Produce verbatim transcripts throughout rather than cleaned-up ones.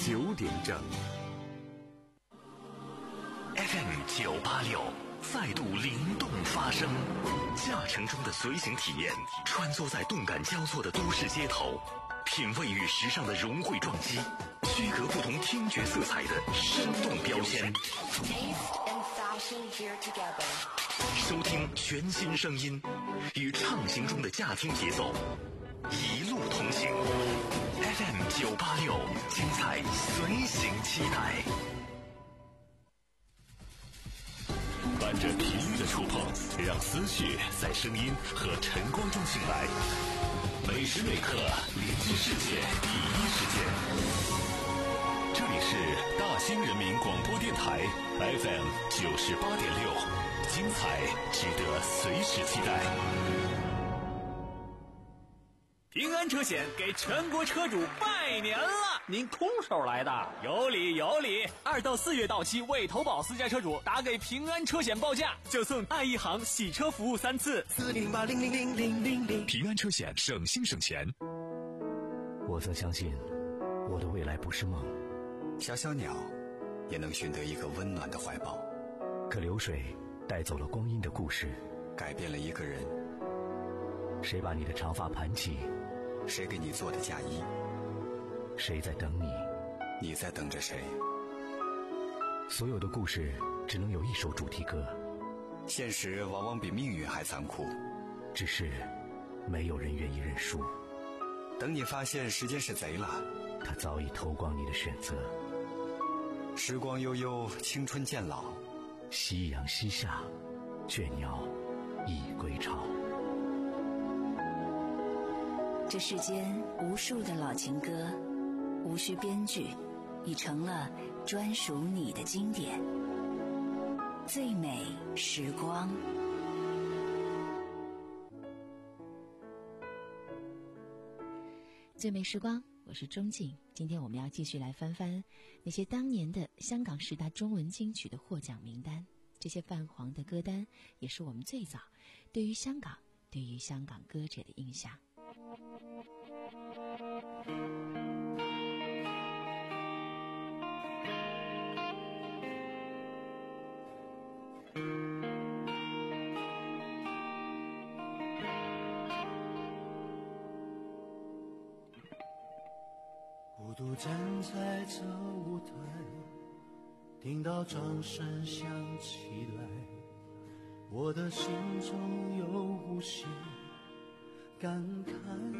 九点整。F M 九八六再度灵动发声，驾乘中的随行体验，穿梭在动感交错的都市街头，品味与时尚的融汇撞击，区隔不同听觉色彩的生动标签。收听全新声音，与畅行中的驾听节奏，一路同行。F M 九八六，精彩随行期待。伴着频率的触碰，让思绪在声音和晨光中醒来。每时每刻连接世界第一时间。这里是大兴人民广播电台 F M 九十八点六，精彩值得随时期待。 平安车险给全国车主拜年了！ 您空手来的？ 有理有理！二到四月到期未投保私家车主打给平安车险报价，就送爱一行洗车服务三次。 四零零八零零零零零零。 平安车险，省心省钱。 我曾相信，我的未来不是梦。 小小鸟也能寻得一个温暖的怀抱， 可流水带走了光阴的故事， 改变了一个人。 谁把你的长发盘起？ 谁给你做的嫁衣？ 谁在等你？ 你在等着谁？ 所有的故事只能有一首主题歌。 现实往往比命运还残酷， 只是没有人愿意认输。 等你发现时间是贼了， 他早已偷光你的选择。 时光悠悠，青春渐老， 夕阳西下，倦鸟已归巢。 这世间无数的老情歌，无需编剧，已成了专属你的经典。最美时光。 最美时光，我是钟静。今天我们要继续来翻翻那些当年的香港十大中文金曲的获奖名单。这些泛黄的歌单也是我们最早对于香港对于香港歌者的印象。 孤独站在这舞台，听到掌声响起来，我的心中有无限感慨。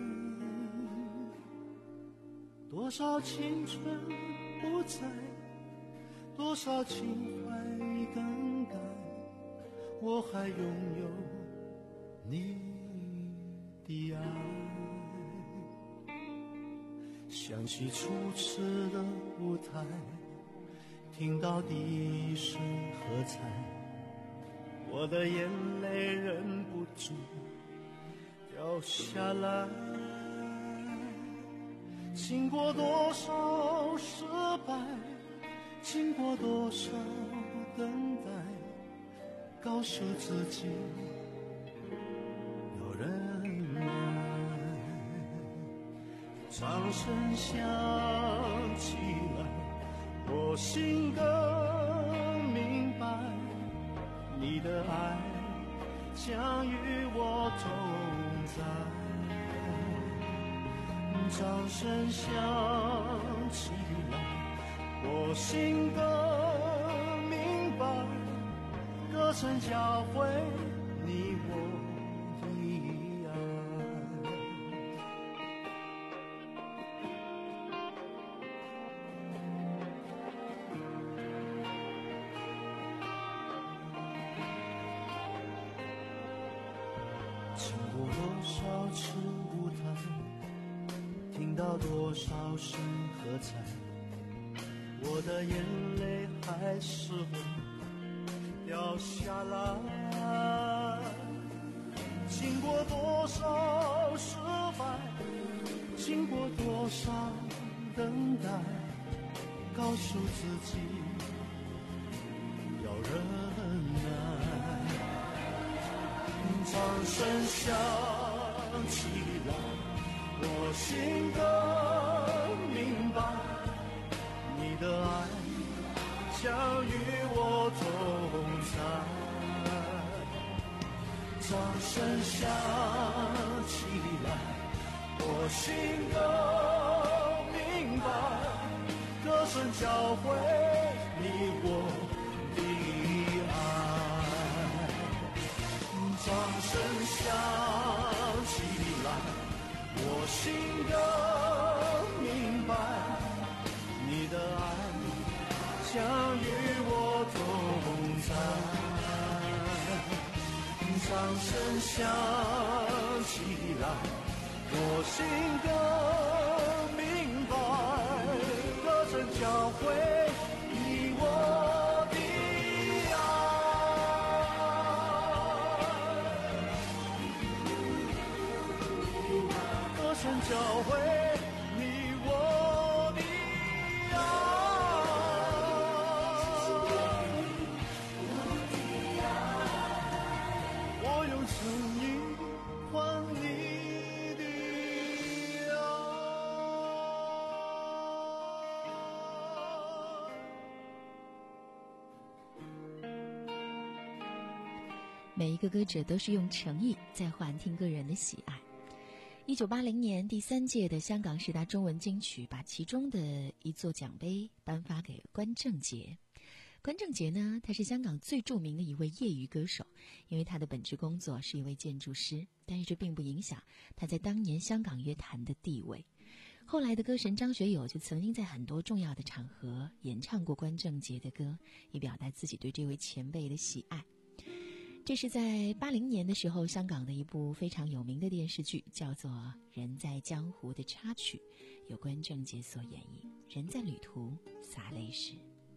多少青春不在，多少情怀已更改，我还拥有你的爱。想起初次的舞台，听到第一声喝彩，我的眼泪忍不住掉下来。经过多少失败，经过多少等待，告诉自己要忍耐。掌声响起来，我心更明白，你的爱将与我同在。掌声响起来，我心更明白，歌声教会你我的爱。经过多少次舞台，听到多少声喝彩，我的眼泪还是会掉下来。经过多少失败，经过多少等待，告诉自己要忍耐。掌声响起来，我心更明白， 相与我同在。掌声响起来，我心都明白，歌声教会你我的爱。掌声响起来，我心都明白，你的爱将与我同在。掌声响起来，我心更明白，歌声教会你我的爱，歌声教会你我的每一个歌者都是用诚意在换听歌人的喜爱。一九八零年第三届的香港十大中文金曲，把其中的一座奖杯颁发给关正杰。关正杰呢，他是香港最著名的一位业余歌手，因为他的本职工作是一位建筑师，但是这并不影响他在当年香港乐坛的地位。后来的歌神张学友就曾经在很多重要的场合演唱过关正杰的歌，以表达自己对这位前辈的喜爱。这是在八零年的时候，香港的一部非常有名的电视剧，叫做《人在江湖》的插曲，由关正杰所演绎。人在旅途洒泪时。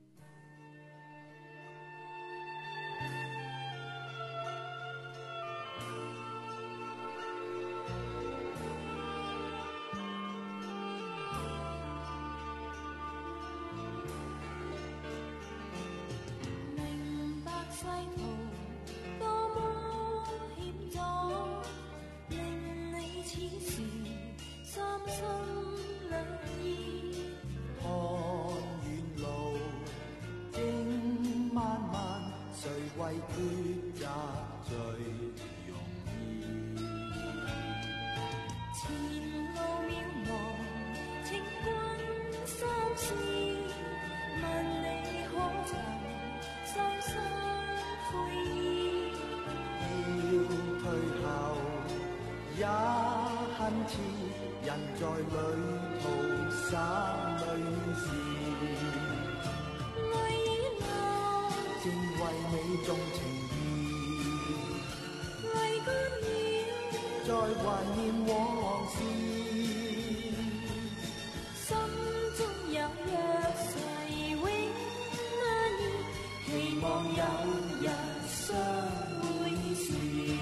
人在旅途灑淚時，淚與淚正為你種情意，淚乾了再懷念往事，心中有約誓永安然，期望有日相會時。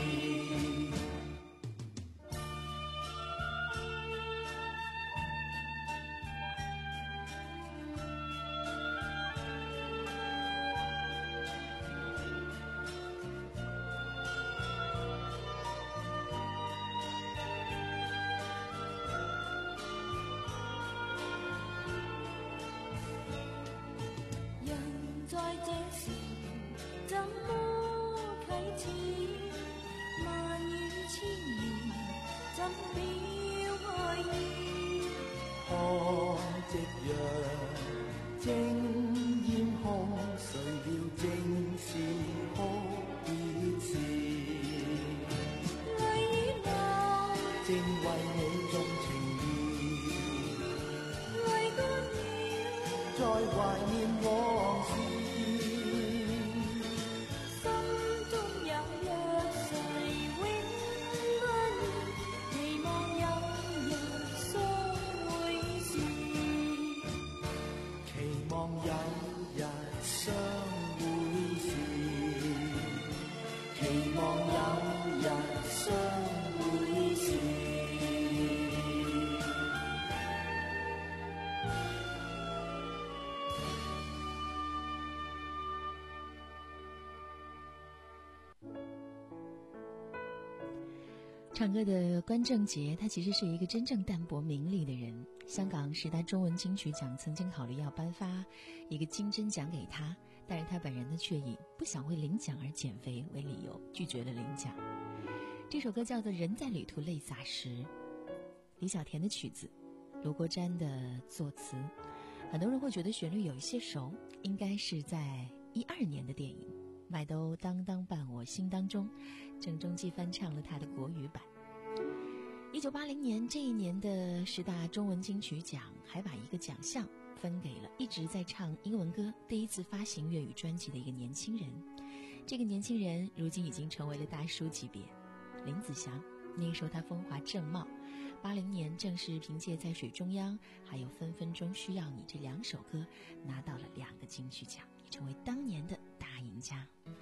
唱歌的关正杰，他其实是一个真正淡泊名利的人。香港十大中文金曲奖曾经考虑要颁发一个金针奖给他，但是他本人呢却以不想为领奖而减肥为理由拒绝了领奖。这首歌叫做《人在旅途泪洒时》，李小田的曲子，卢国沾的作词。很多人会觉得旋律有一些熟，应该是在一二年的电影《麦兜当当伴我心当中》，郑中基翻唱了他的国语版。一九八零年这一年的十大中文金曲奖还把一个奖项分给了一直在唱英文歌、第一次发行粤语专辑的一个年轻人。这个年轻人如今已经成为了大叔级别，林子祥。那个时候他风华正茂，八零年正是凭借《在水中央》还有《分分钟需要你》这两首歌拿到了两个金曲奖，也成为当年的大赢家。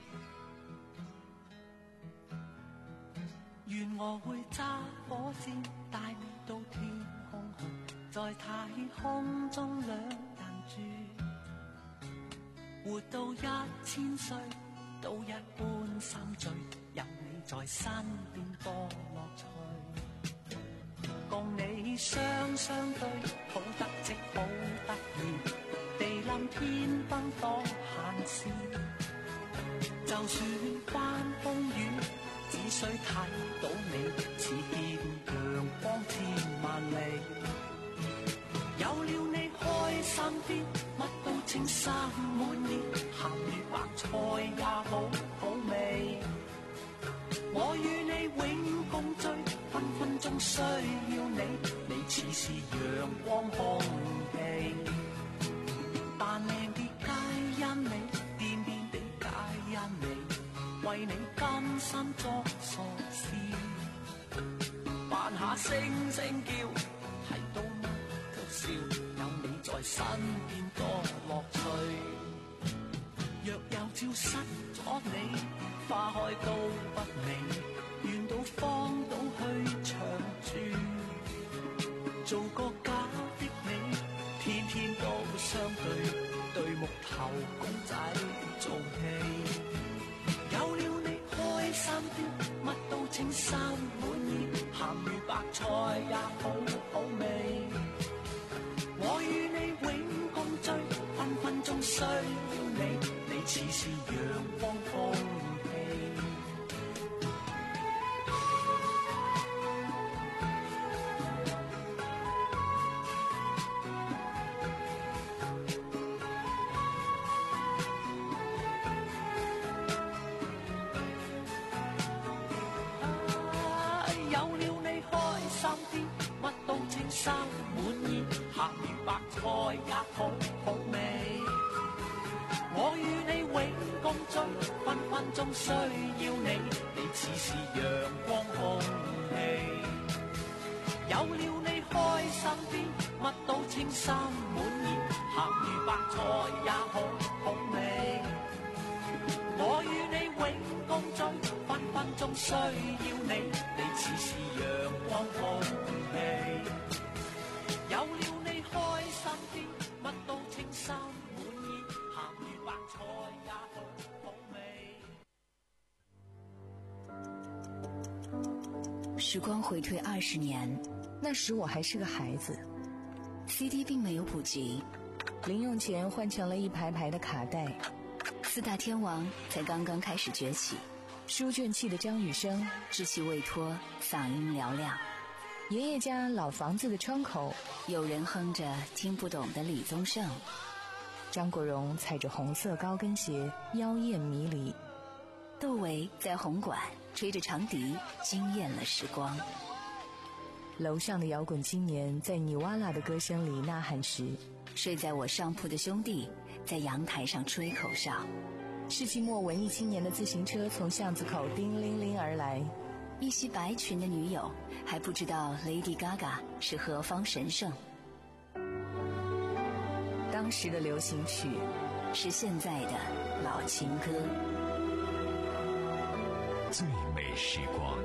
願我會揸火箭帶你到天空去，在太空中兩人住，活到一千歲都一般心醉，有你在身邊多樂趣，共你雙雙對，好得戚好得意，地冧天崩多閒事，就算翻風雨只需睇到你，似見陽光千萬里。有了你開心啲，乜都稱心滿意，鹹魚白菜也好好味。我與你永共聚，分分鐘需要你，你似是陽光空氣。但靚啲皆因你，癲癲地皆因你，為你甘心作傻事，扮下聲聲叫，睇到乜都笑，有你在身邊多樂趣。若有朝失咗你，花開都不美，願到荒島去長住，做個假的你，天天都相對，對木頭公仔做戲。有了你開心啲，乜都稱心滿意，鹹魚白菜也好好味。我與你永共聚，分分鐘需要你，你似是陽光空氣。心滿意，鹹魚白菜也好好味。我與你永共聚，分分鐘需要你，你似是陽光空氣。有了你開心啲，乜都稱心滿意，鹹魚白菜也好好味。我與你永共聚，分分鐘需要你，你似是陽光空氣。有了你開心啲，乜都稱心滿意，鹹魚白菜也好好味。 時光回退二十年， 那時我還是個孩子 ，C D 並沒有普及， 零用錢換成了一排排的卡帶， 四大天王才剛剛開始崛起， 書卷氣的張雨生， 稚氣未脫，嗓音嘹亮。 爺爺家老房子的窗口， 有人哼着聽不懂的李宗盛。 張國榮踩着紅色高跟鞋，妖豔迷離。 竇唯在紅館吹着長笛，驚豔了時光。 樓上的搖滾青年在尼瓦拉的歌聲裡吶喊時， 睡在我上鋪的兄弟在陽台上吹口哨。 世紀末文藝青年的自行車從巷子口叮鈴鈴而來。 一襲白裙的女友還不知道 Lady Gaga 是何方神聖。 當時的流行曲是現在的老情歌。 最美時光，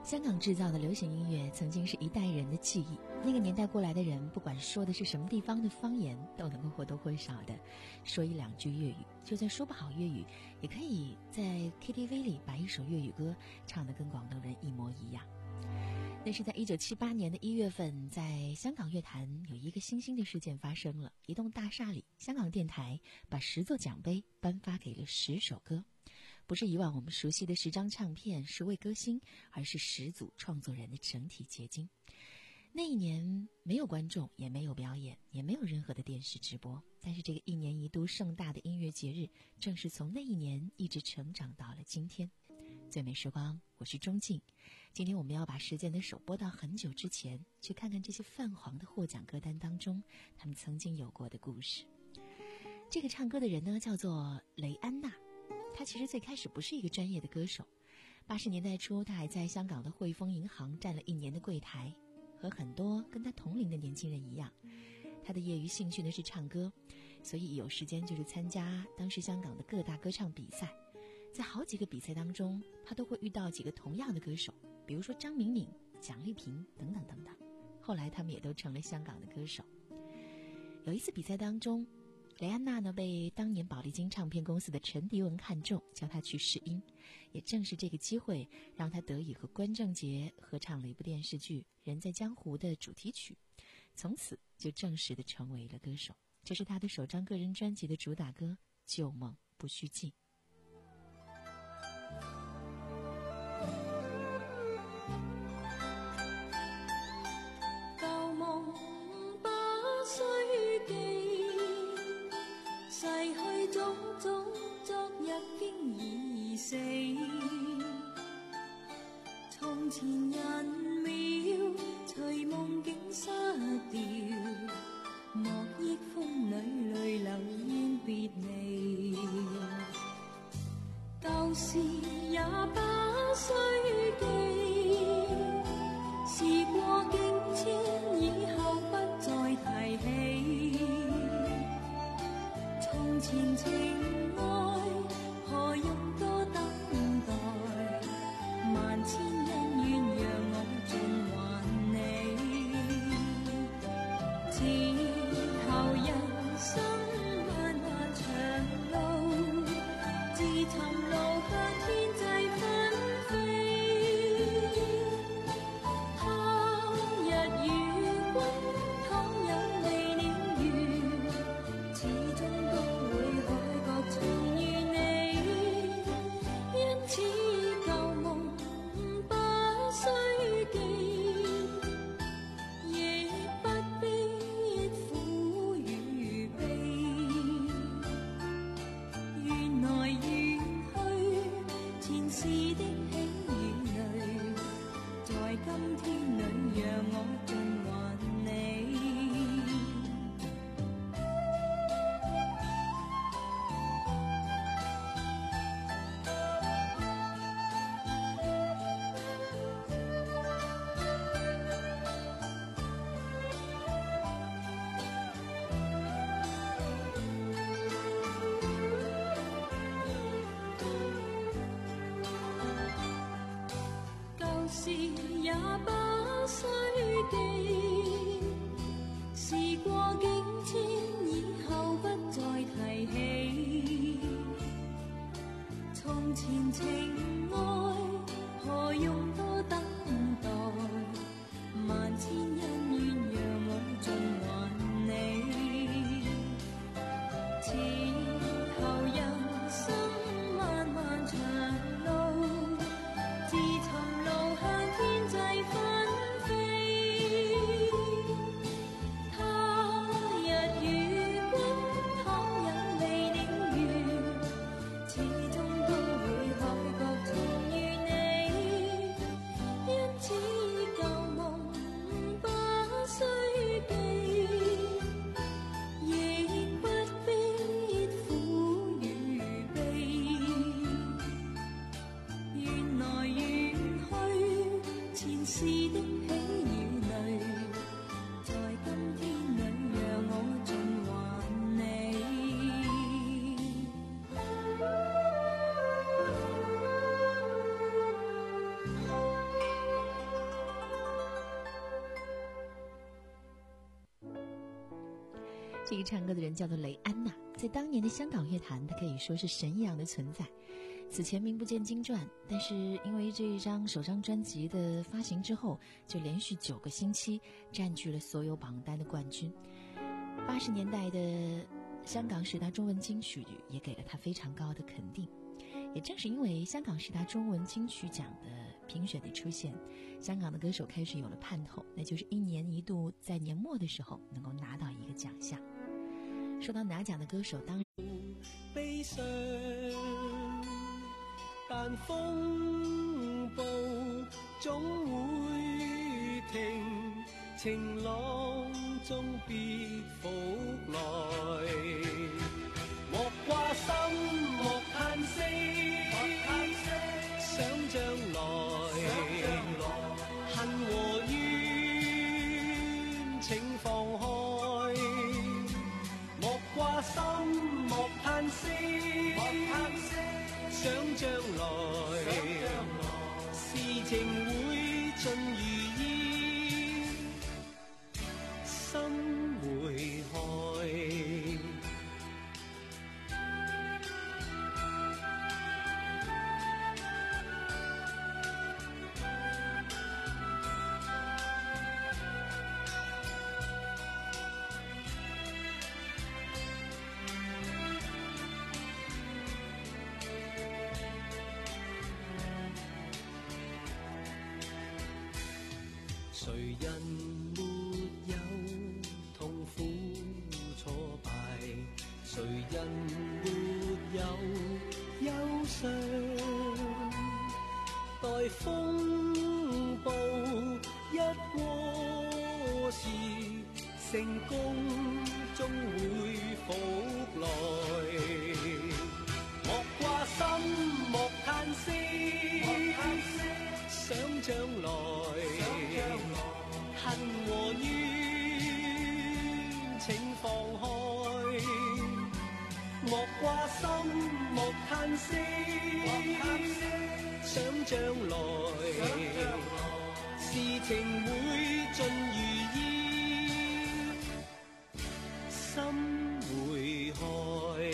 香港制造的流行音乐曾经是一代人的记忆，那个年代过来的人，不管说的是什么地方的方言，都能够或多或少的说一两句粤语，就算说不好粤语，也可以在 K T V 里把一首粤语歌唱得跟广东人一模一样。那是在一九七八年的一月份，在香港乐坛有一个新兴的事件发生了。一栋大厦里，香港电台把十座奖杯颁发给了十首歌，不是以往我们熟悉的十张唱片、十位歌星，而是十组创作人的整体结晶。那一年没有观众，也没有表演，也没有任何的电视直播，但是这个一年一度盛大的音乐节日，正是从那一年一直成长到了今天。最美时光，我是钟静。今天我们要把时间的手拨到很久之前，去看看这些泛黄的获奖歌单当中，他们曾经有过的故事。这个唱歌的人呢，叫做雷安娜。她其实最开始不是一个专业的歌手，八十年代初，她还在香港的汇丰银行站了一年的柜台。和很多跟她同龄的年轻人一样，她的业余兴趣呢是唱歌，所以有时间就是参加当时香港的各大歌唱比赛。在好几个比赛当中，他都会遇到几个同样的歌手，比如说张敏敏、蒋丽萍等等等等。后来他们也都成了香港的歌手。有一次比赛当中，雷安娜呢被当年宝丽金唱片公司的陈迪文看中，叫她去试音。也正是这个机会，让她得以和关正杰合唱了一部电视剧《人在江湖》的主题曲，从此就正式的成为了歌手。这是她的首张个人专辑的主打歌《旧梦不须记》。 逝去種種，昨日經已死。從前人秒，隨夢境失掉。莫憶風裏淚流怨別離。舊事也不須記，事過境遷，以後不再提起。從前情愛何用多等待，萬千恩怨讓我盡還你。此後人生漫漫長路，自尋路向天際紛飛。他日與君倘有未了緣，始終都重遇你，因此舊夢不須記，亦不必苦與悲。緣來緣去，前世的喜與淚，在今天裏讓我盡還你。事也不須記，事過境遷，以後不再提起。從前情愛何用多等待，萬千恩怨讓我盡還你。此後人生漫漫長路，自尋路向天際紛飛。他日與君倘有未了緣，始終都會海角重遇你。因此舊夢不須記，亦不必苦與悲。緣來緣去，前世的喜與淚，在今天裏讓我盡還你。 这个唱歌的人叫做雷安娜，在当年的香港乐坛，她可以说是神一样的存在。此前名不见经传，但是因为这一张首张专辑的发行之后，就连续九个星期占据了所有榜单的冠军。八十年代的香港十大中文金曲也给了她非常高的肯定。也正是因为香港十大中文金曲奖的评选的出现，香港的歌手开始有了盼头，那就是一年一度在年末的时候能够拿到一个奖项。说到拿奖的歌手，当然悲傷，但風暴總會停，晴朗中必復來。莫掛心，莫嘆息，想將來，恨和怨請放開。莫掛心，莫嘆息，想將來，事情會盡如意，心會開。誰人沒有痛苦挫敗？誰人沒有憂傷？待風暴一過時，成功終會復來。莫掛心，莫嘆息，想將來。恨和怨請放開，莫掛心，莫嘆息，想將來，事情會盡如意，心會開。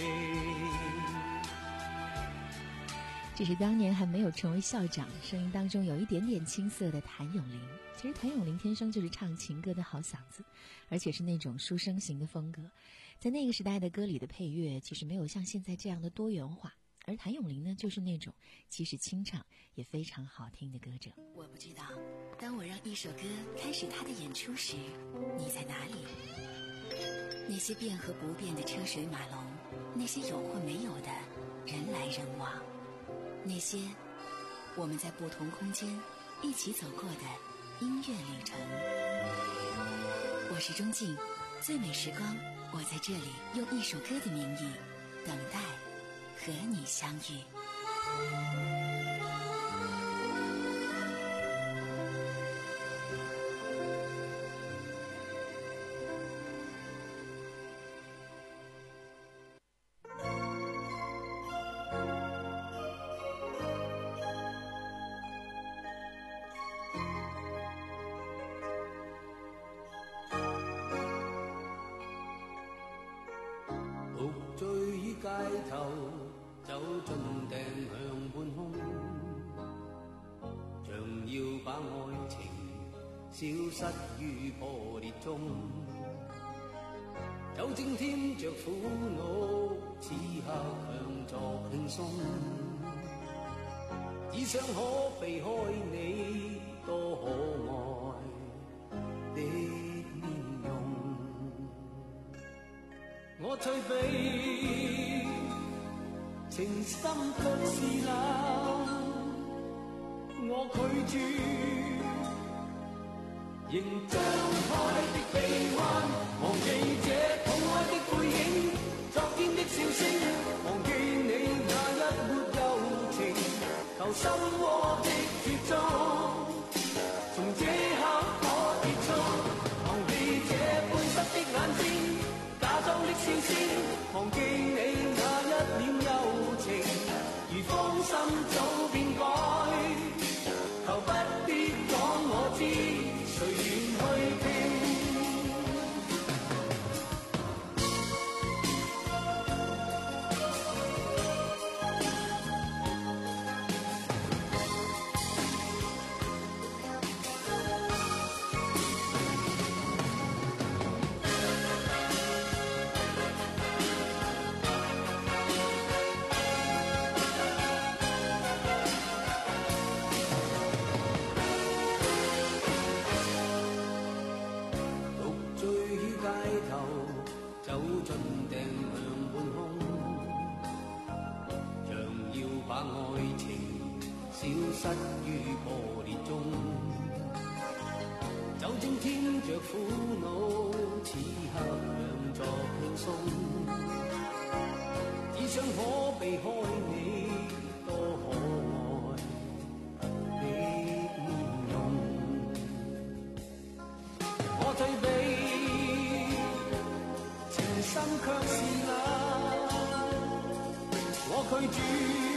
这是当年还没有成为校长，声音当中有一点点青涩的谭咏麟。其实谭咏麟天生就是唱情歌的好嗓子，而且是那种书生型的风格。在那个时代的歌里的配乐其实没有像现在这样的多元化，而谭咏麟呢，就是那种即使清唱也非常好听的歌者。 我不知道，当我让一首歌开始它的演出时，你在哪里？那些变和不变的车水马龙，那些有或没有的人来人往，那些我们在不同空间一起走过的音乐旅程。我是钟静，最美时光，我在这里用一首歌的名义等待和你相遇。 街頭走進定向半空，像要把愛情消失於破裂中，酒精添着苦惱，此刻強作輕鬆，只想可避開你多可愛的面容。我退避，情深卻是冷，我拒絕，仍張開的臂彎，忘記這痛愛的背影，昨天的笑聲，忘記你那一抹柔情，求心窩的絕種，從這刻可結束，忘記這半濕的眼睛，假裝的笑聲，忘記你那一臉柔情，如芳心早變改，求不必講我知，誰願去聽？ 失於破裂中，就正添着苦惱，此刻讓作輕鬆，只想可避開你多可愛的面容。我退避，情深卻是冷，我拒絕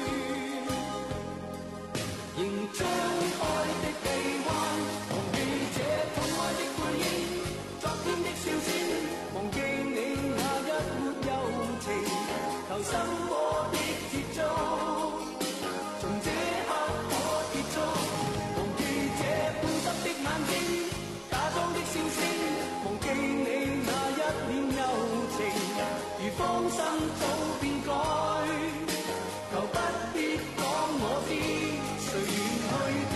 仍張開的臂彎，忘記這痛愛的背影，昨天的笑聲，忘記你那一抹柔情，求生活的節奏，從這刻可結束，忘記這半濕的眼睛，假裝的笑聲，忘記你那一臉柔情，如芳心早變改，求不必講我知。誰願去聽？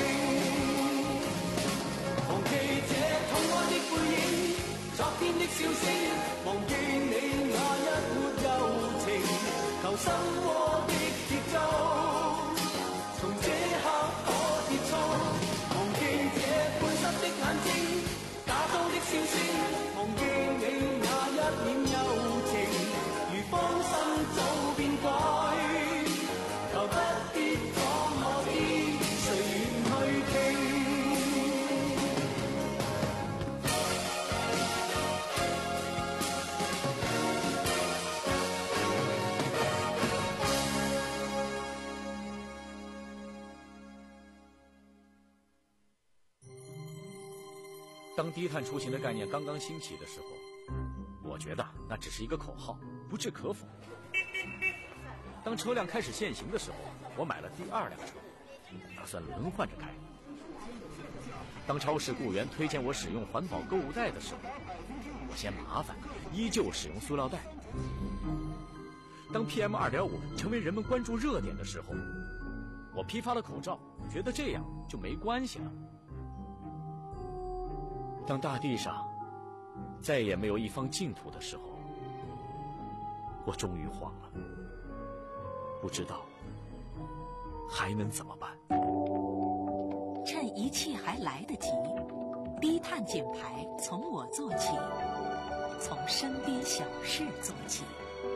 忘記這痛愛的背影，昨天的笑聲，忘記你那一抹柔情，求生活的節奏，從這刻可結束。忘記這半濕的眼睛，假裝的笑聲，忘記你那一臉柔情，如芳心早變改，求不必講我知。 当低碳出行的概念刚刚兴起的时候，我觉得那只是一个口号，不置可否。当车辆开始限行的时候，我买了第二辆车，打算轮换着开。当超市雇员推荐我使用环保购物袋的时候，我嫌麻烦，依旧使用塑料袋。当 P M 二点五 成为人们关注热点的时候，我批发了口罩，觉得这样就没关系了。当大地上再也没有一方净土的时候，我终于慌了，不知道还能怎么办。 趁一切还来得及，低碳减排从我做起，从身边小事做起。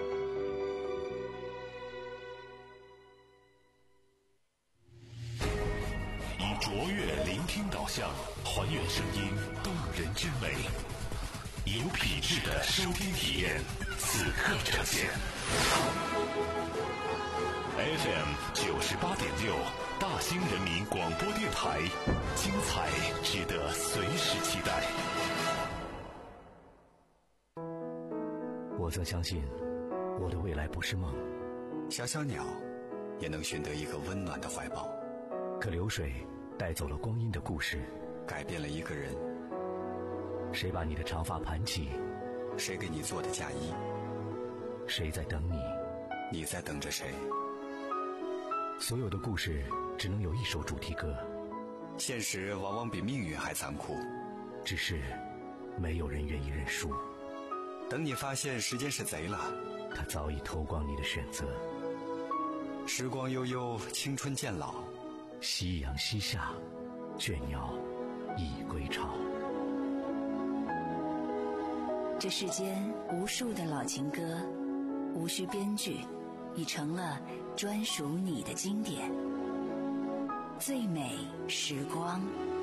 以卓越聆听导向，还原声音动人之美，有品质的收听体验，此刻呈现。F M 九十八点六，大兴人民广播电台，精彩值得随时期待。 我则相信，我的未来不是梦。 小小鸟也能寻得一个温暖的怀抱。 可流水带走了光阴的故事， 改变了一个人。 谁把你的长发盘起？ 谁给你做的嫁衣？ 谁在等你？ 你在等着谁？ 所有的故事只能有一首主题歌。 现实往往比命运还残酷， 只是没有人愿意认输。 等你发现时间是贼了， 他早已偷光你的选择。 时光悠悠，青春渐老， 夕阳西下，倦鸟已归巢。 这世间无数的老情歌，无需编剧，已成了专属你的经典。最美时光。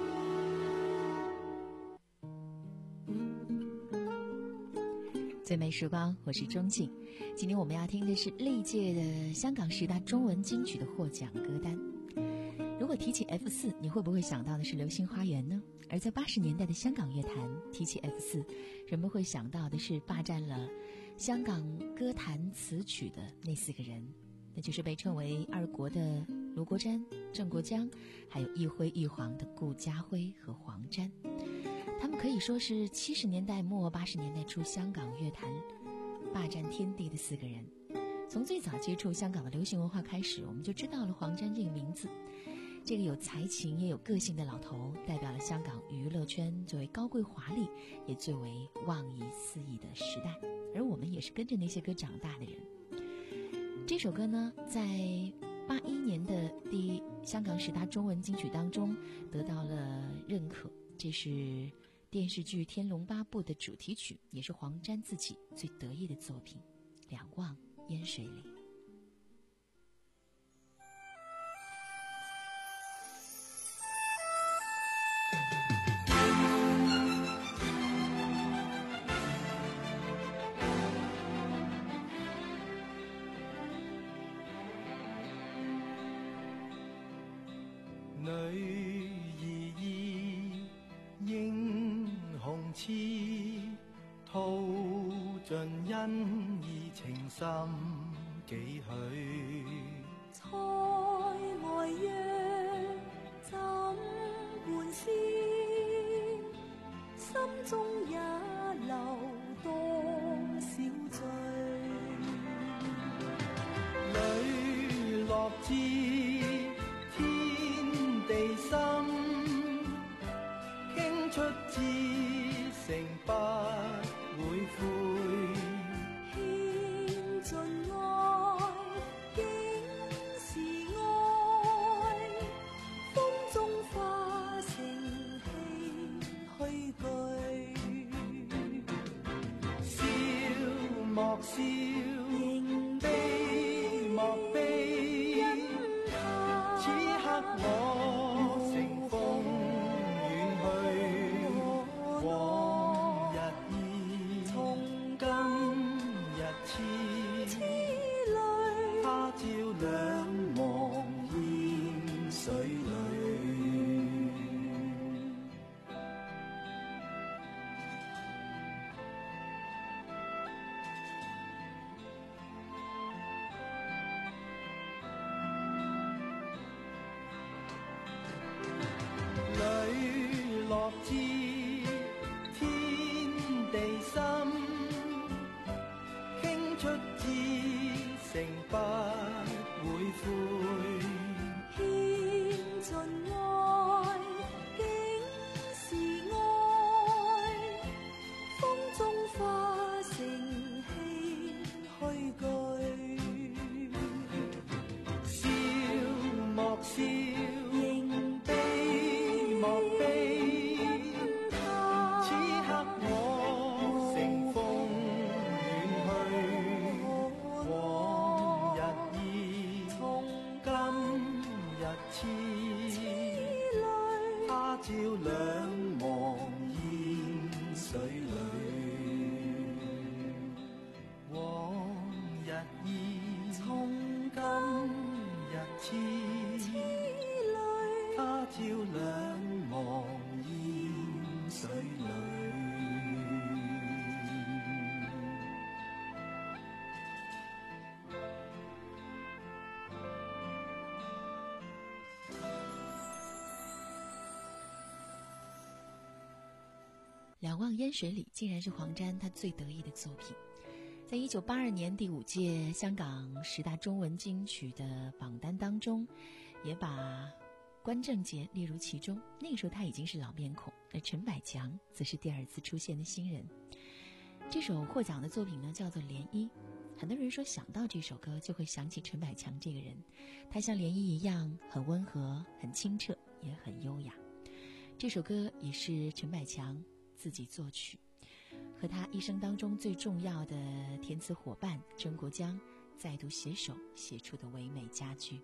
最美时光，我是钟静。今天我们要听的是历届的香港十大中文金曲的获奖歌单。如果提起 F 四， 你会不会想到的是流星花园呢？而在八十年代的香港乐坛，提起 F 四， 人们会想到的是霸占了香港歌坛词曲的那四个人，那就是被称为二国的卢国詹、郑国江，还有一辉一黄的顾嘉辉和黄沾。他们可以说是七十年代末八十年代初香港乐坛霸占天地的四个人。从最早接触香港的流行文化开始，我们就知道了黄沾这个名字。这个有才情也有个性的老头，代表了香港娱乐圈最为高贵华丽也最为妄逸肆意的时代，而我们也是跟着那些歌长大的人。这首歌呢，在八一年的第香港十大中文金曲当中得到了认可，这是电视剧《天龙八部》的主题曲，也是黄沾自己最得意的作品《两望烟水里》。 女兒意英雄痴，吐盡恩義情深幾許？ 塞外約怎伴仙，心中也留多少醉。 磊落知地心，傾出至誠不會悔。 獻盡愛，竟是愛，風中化成唏噓句。 笑莫笑，悲莫悲，此刻我乘風遠去，往日意，今日痴，他朝兩忘煙水裏。磊落知天地心，傾出至誠不會悔。 獻盡愛，竟是愛，風中化成唏噓句。 笑莫笑，朝兩忘煙水裏，往日意，從今日痴，他朝兩忘煙水裏。 两望烟水里竟然是黄沾他最得意的作品。在一九八二年第五届香港十大中文金曲的榜单当中，也把关正杰列入其中。那个时候他已经是老面孔，而陈百强则是第二次出现的新人。这首获奖的作品呢，叫做《涟漪》。很多人说想到这首歌就会想起陈百强这个人，他像涟漪一样很温和、很清澈，也很优雅。这首歌也是陈百强自己作曲，和他一生当中最重要的填词伙伴曾国江再度携手写出的唯美佳句。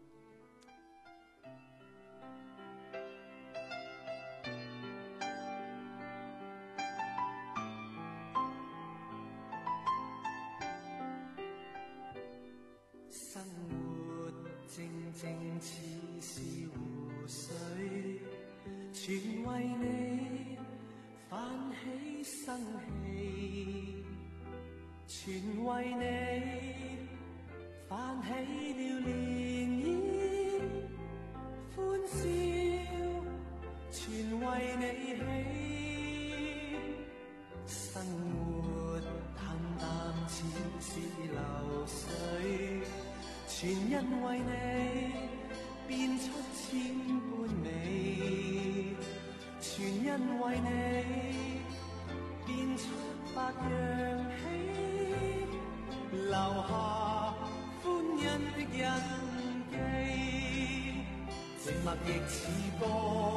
生活靜靜似是湖水，全為你泛起生氣，全為你泛起了漣漪，歡笑全為你起，生活淡淡似是流水，全因為你變出千般美，全因為你變出百樣喜，留下歡欣的印記。 寂寞亦似歌，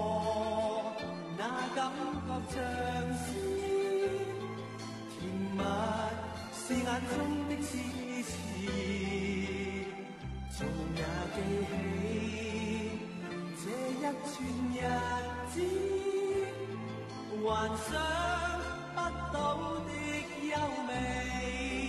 那感覺像詩，甜蜜是眼中的痴痴，做夢也記起這一串日子，幻想不到的優美。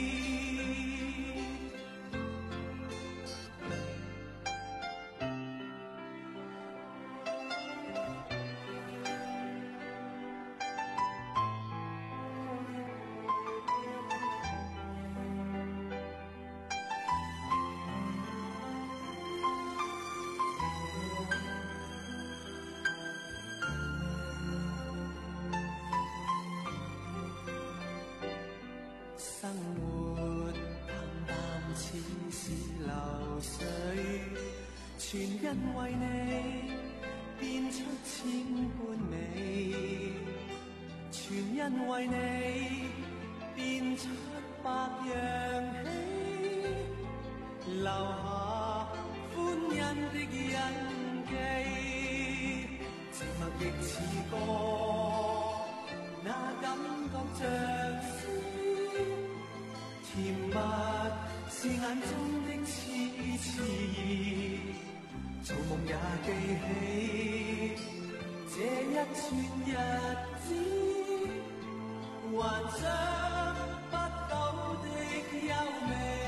生活淡淡似是流水，全因為你變出千般美，全因為你變出百樣喜，留下歡欣的印記，寂寞亦似歌，那感覺像詩。甜蜜是眼中的痴痴，做夢也記起這一串日子，幻想不到的優美。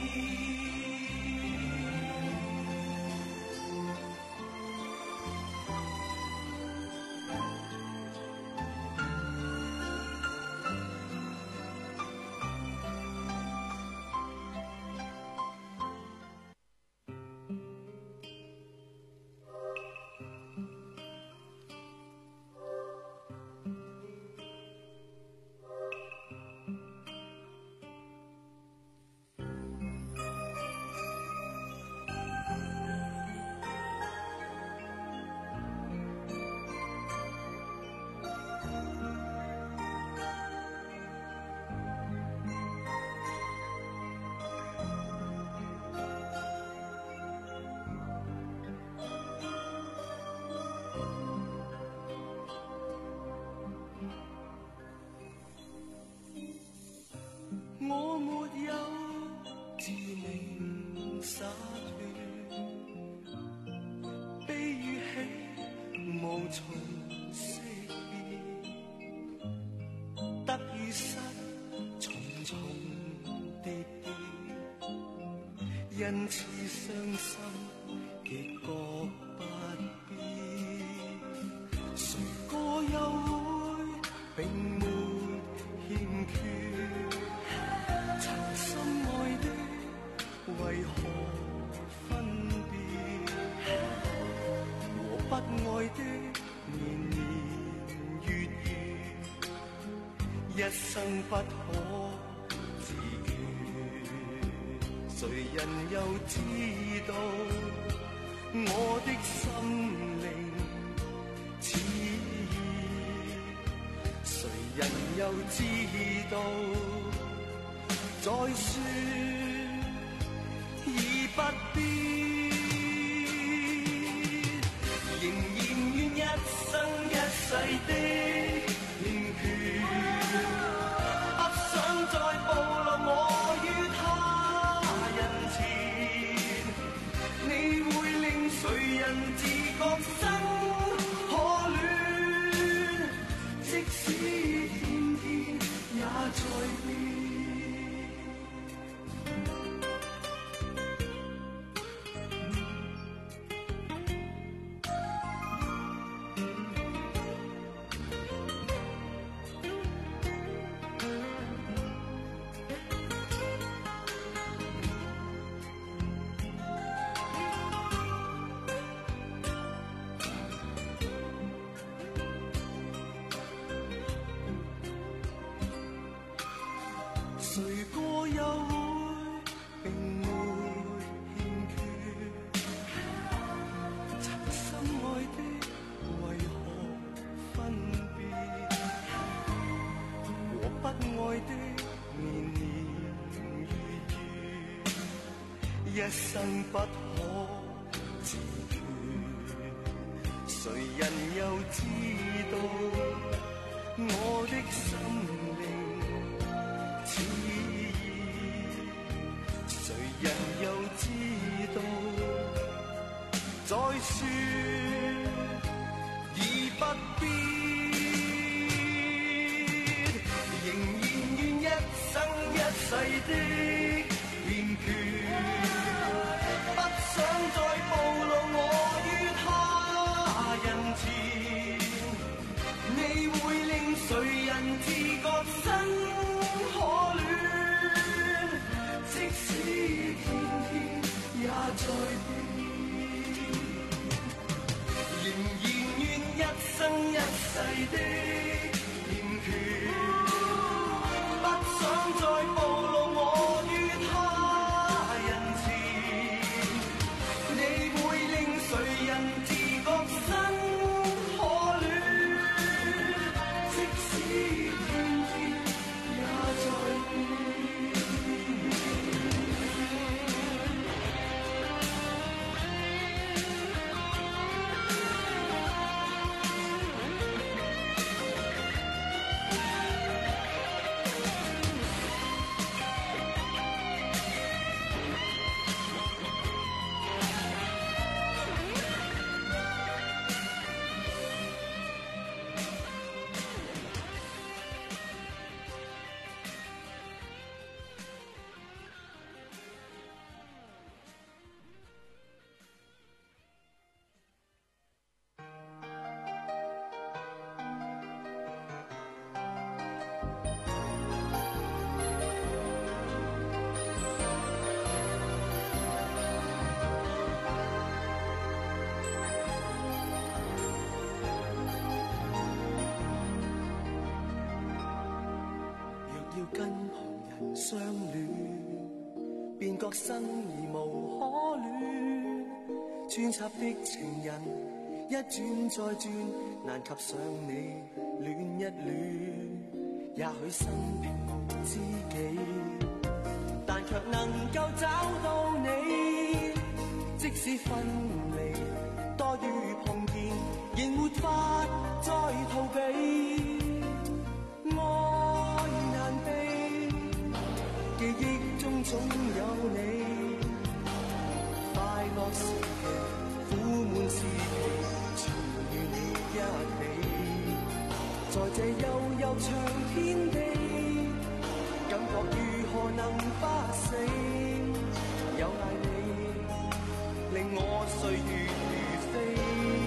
我沒有自命灑脱，悲與喜無從識別，得與失重重疊疊，因此傷心亦覺不必，誰個又會並沒欠缺。心愛的為何分別？和不愛的年年月月，一生不可自決。誰人又知道我的心靈痴意？誰人又知道？再說已不必，仍然願一生一世的欠缺，不想再暴露我於他人前，你會令誰人自覺生可戀，即使天天也在變。誰個又會並沒欠缺？曾心愛的為何分別？和不愛的年年月月，一生不可人又知道我的生命似意？谁人又知道再说已不必，仍然愿一生一世的欠缺，不想再暴露我於他人前，你會令誰人自覺生可戀，即使天天也在變，仍然願一生一世的欠缺，不想再暴露我於他人前，你會令誰人自覺生可戀，即使天天也在變。跟旁人相戀，便覺生而無可戀。穿插的情人一轉再轉，難及上你戀一戀。也許生平無知己，但卻能夠找到你。即使分離多於碰見，仍沒法再逃避。愛難避，記憶中總有你。快樂時期，苦悶時期，全與你一起。在這悠悠長天地，感覺如何能不死？有賴你，令我歲月如飛。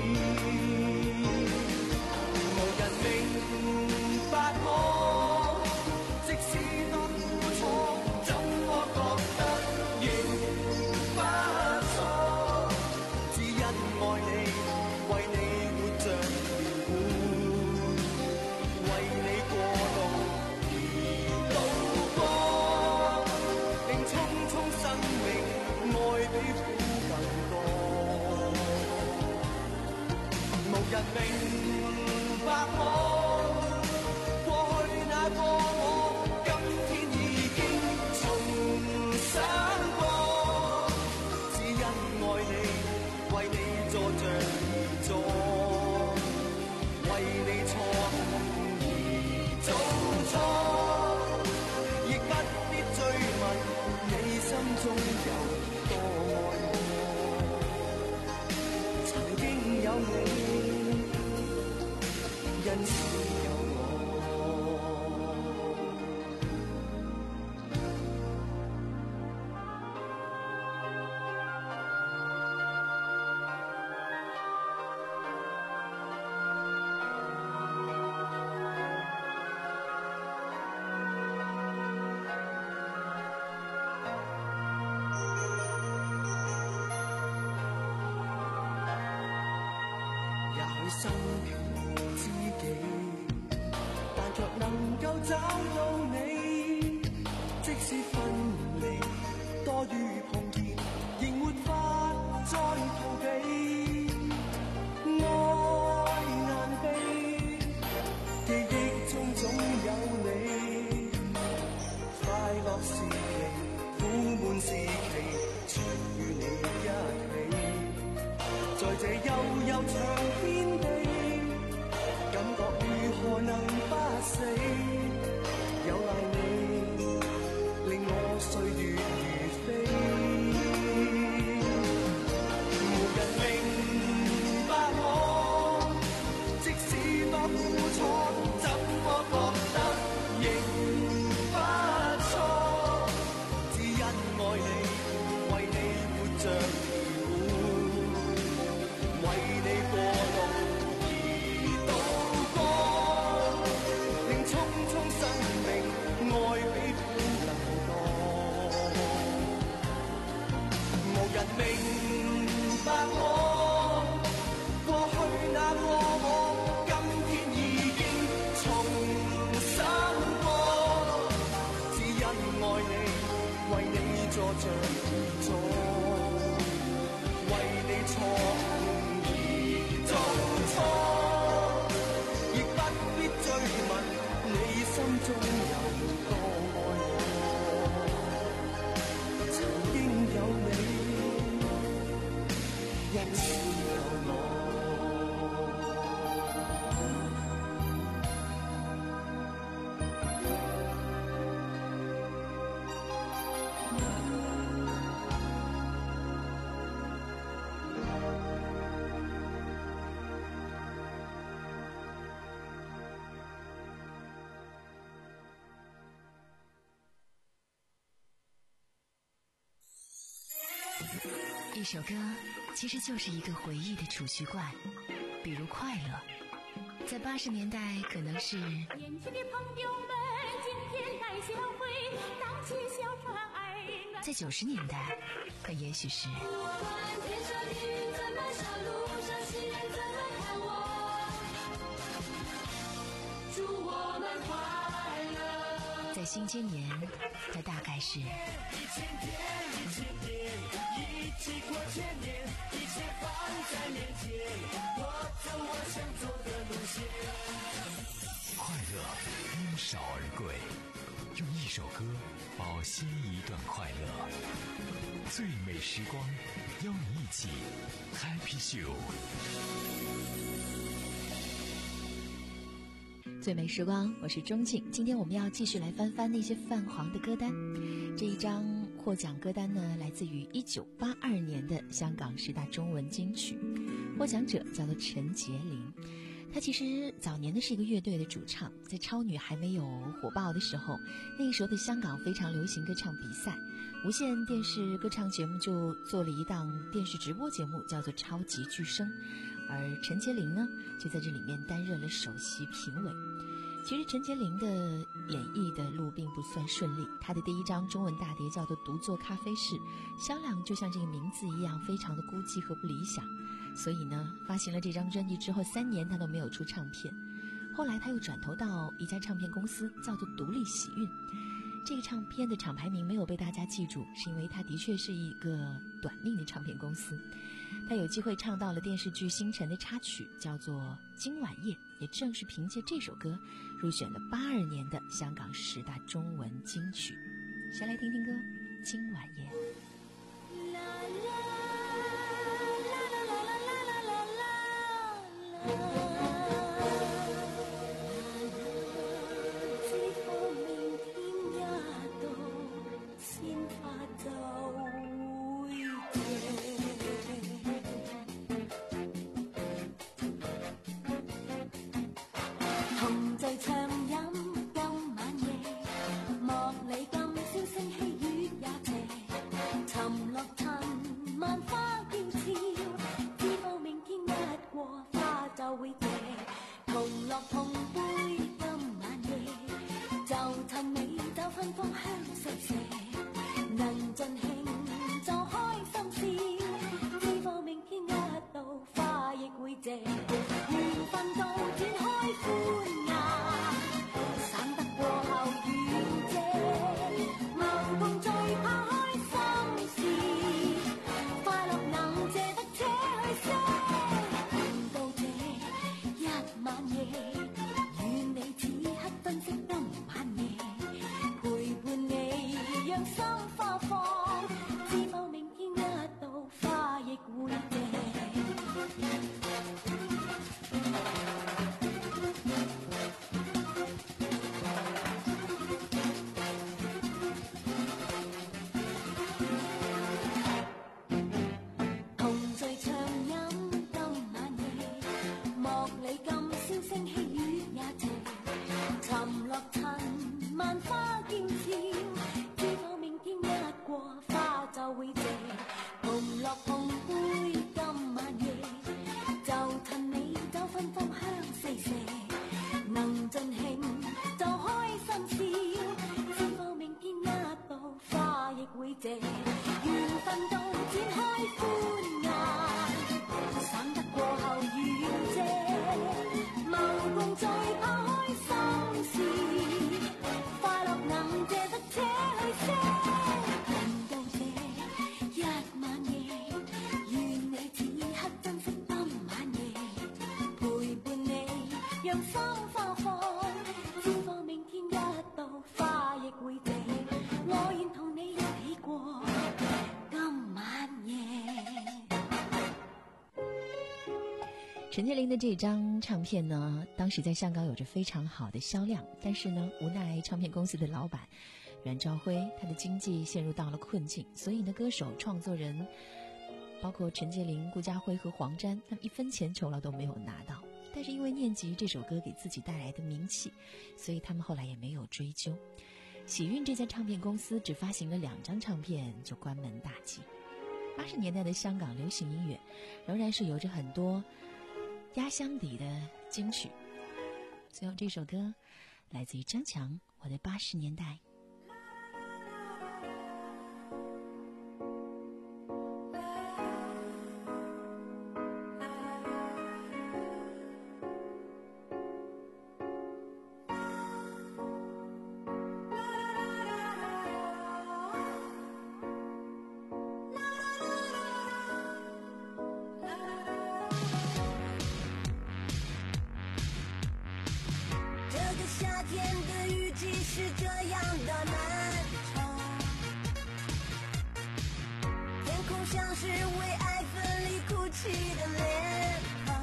無人明白我，即使多苦楚，怎麼覺得仍不錯？只因愛你，為你活着而活，為你過路而渡過，令匆匆生命愛比苦更多。無人明白我，過去那個我，今天已經重想過。只因愛你，為你坐着而坐，為你錯誤而做錯，亦不必追問你心中有多愛我。曾經有你，因此有我。也許生平無知己，但卻能夠找到你。即使分離多於碰見，仍沒法再逃避。愛難避，記憶中總有你。快樂時期，苦悶時期，全與你一起。在這悠悠長天地， 匆匆生命，愛比歡更多。無人明白我，過去那個我，今天已經重生過。只因愛你，為你坐着而坐，為你錯誤而做錯，亦不必追問你心中有多愛我。曾經有你，因此有我。 一首歌其实就是一个回忆的储蓄罐，比如快乐，在八十年代可能是年轻的朋友们今天来相会，荡起小船儿暖。 在九十年代可也许是天上的云怎么笑，路上行人怎么看我，祝我们快乐。 在新千年它大概是一千天一千天一起过千年，一切放在面前，我走我想走的路线。 快乐因少而贵，用一首歌保鲜一段快乐。最美时光，邀你一起 Happy Show。 最美时光，我是钟静。今天我们要继续来翻翻那些泛黄的歌单。这一张获奖歌单呢，来自于一九八二年的香港十大中文金曲，获奖者叫做陈洁灵。她其实早年的是一个乐队的主唱，在超女还没有火爆的时候，那个时候的香港非常流行歌唱比赛，无线电视歌唱节目就做了一档电视直播节目，叫做《超级巨声》，而陈洁灵呢，就在这里面担任了首席评委。其实陈洁灵的演艺的路并不算顺利，她的第一张中文大碟叫做《独坐咖啡室》，销量就像这个名字一样非常的孤寂和不理想，所以呢发行了这张专辑之后三年她都没有出唱片。后来她又转投到一家唱片公司叫做独立喜运，这个唱片的厂牌名没有被大家记住，是因为它的确是一个短命的唱片公司。他有机会唱到了电视剧《星辰》的插曲，叫做《今晚夜》，也正是凭借这首歌入选了八二年的香港十大中文金曲。先来听听歌，《今晚夜》。 沉落塵，萬花劍鞘，知否明天一讓心花放，綻放明天一到花亦會地，我願同你一起過今晚夜。 陈洁灵的这张唱片呢，当时在香港有着非常好的销量，但是呢，无奈唱片公司的老板阮兆辉，他的经济陷入到了困境，所以呢，歌手、创作人，包括陈洁灵、顾嘉辉和黄沾，他们一分钱酬劳都没有拿到。但是因为念及这首歌给自己带来的名气，所以他们后来也没有追究。喜运这家唱片公司只发行了两张唱片就关门大吉。八十年代的香港流行音乐仍然是有着很多压箱底的金曲。最后这首歌来自于张强，我的八十年代。 夏天的雨季是这样的漫长，天空像是为爱分离哭泣的脸庞。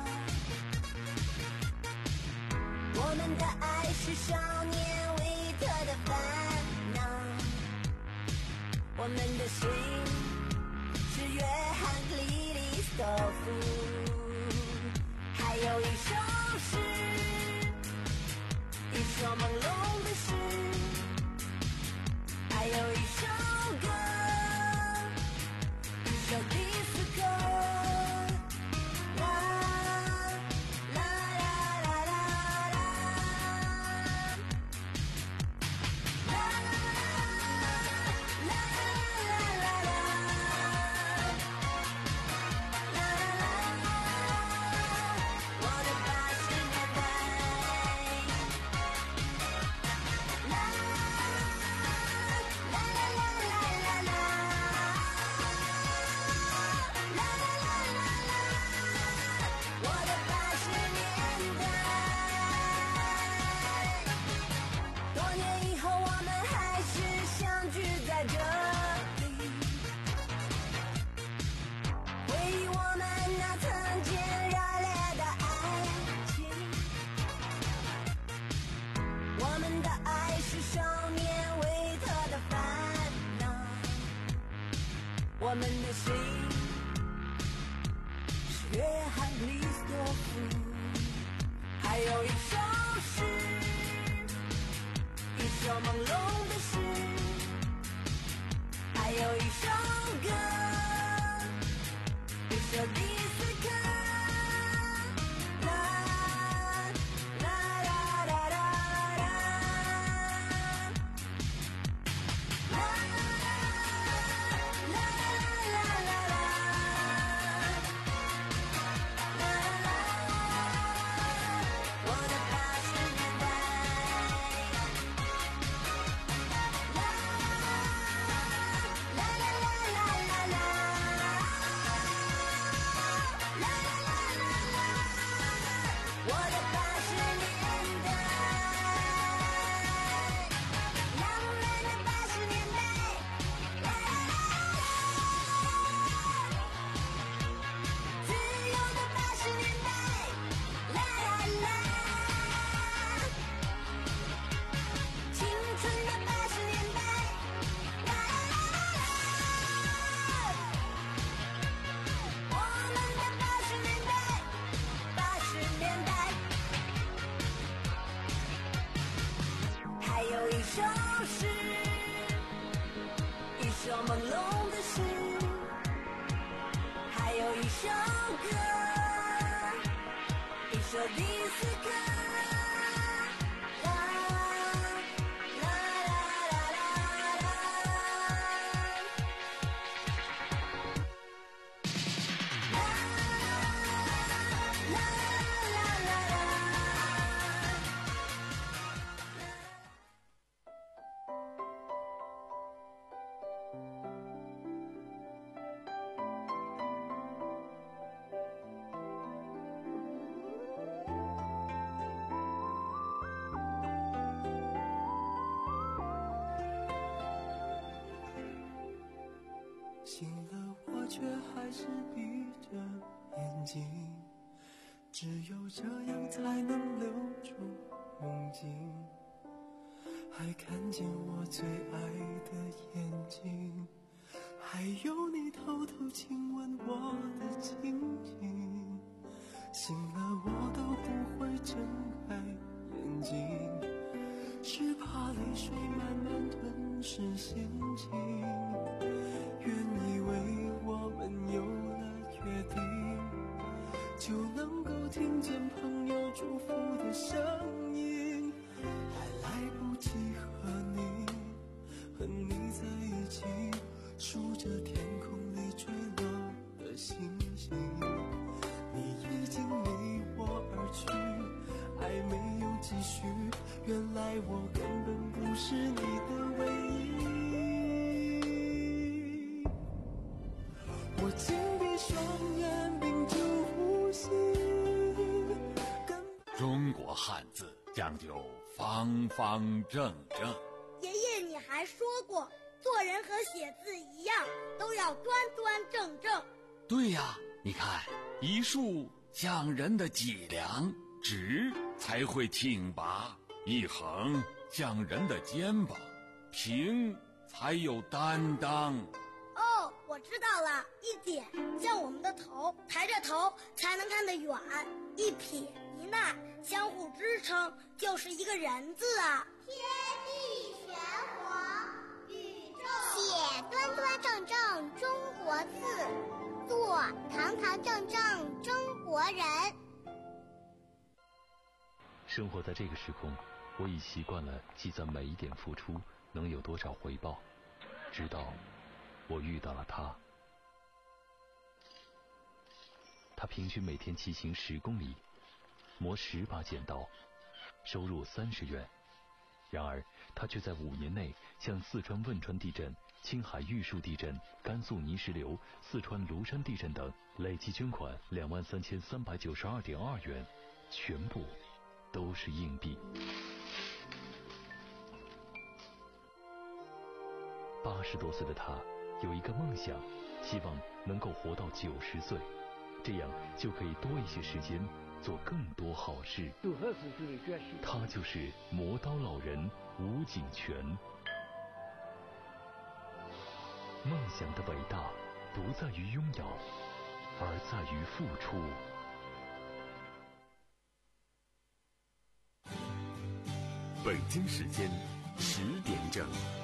我们的爱是少年维特的烦恼，我们的心是约翰克里斯多夫，还有一首诗，一首朦胧的诗，还有一首歌，一首迪斯科。啦啦啦啦啦啦，啦啦啦啦啦啦，我的八十年代。我们的心是约翰克里斯多夫，还有一首诗，一首朦胧的诗，还有一首歌，一首迪斯科。 却还是闭着眼睛，只有这样才能留住梦境，还看见我最爱的眼睛，还有你偷偷亲吻我的情景，醒了我都不会睁开眼睛，是怕泪水慢慢吞噬心情，原以为我们有了约定，就能够听见朋友祝福的声音，还来不及和你和你在一起，数着天空里坠落的星星，你已经离我而去，爱没有继续，原来我根本不是你的唯一，我紧闭双眼屏住呼吸。 中国汉字讲究方方正正。 爷爷，你还说过，做人和写字一样，都要端端正正。 对呀，你看，一竖像人的脊梁，直才会挺拔；一横像人的肩膀，平才有担当。 哦，我知道了，一点像我们的头，抬着头才能看得远；一撇一捺相互支撑，就是一个人字啊。 天地玄黄，宇宙写端端正正中国字，做堂堂正正中国人。 生活在这个时空，我已习惯了计算每一点付出能有多少回报，直到我遇到了他。他平均每天骑行十公里，磨十把剪刀，收入三十元。然而他却在五年内向四川汶川地震、青海玉树地震、甘肃泥石流、四川庐山地震等累计捐款两万三千三百九十二点二元，全部都是硬币。八十多岁的他有一个梦想，希望能够活到九十岁，这样就可以多一些时间做更多好事。他就是磨刀老人吴景全。梦想的伟大不在于拥有，而在于付出。 北京时间十点整。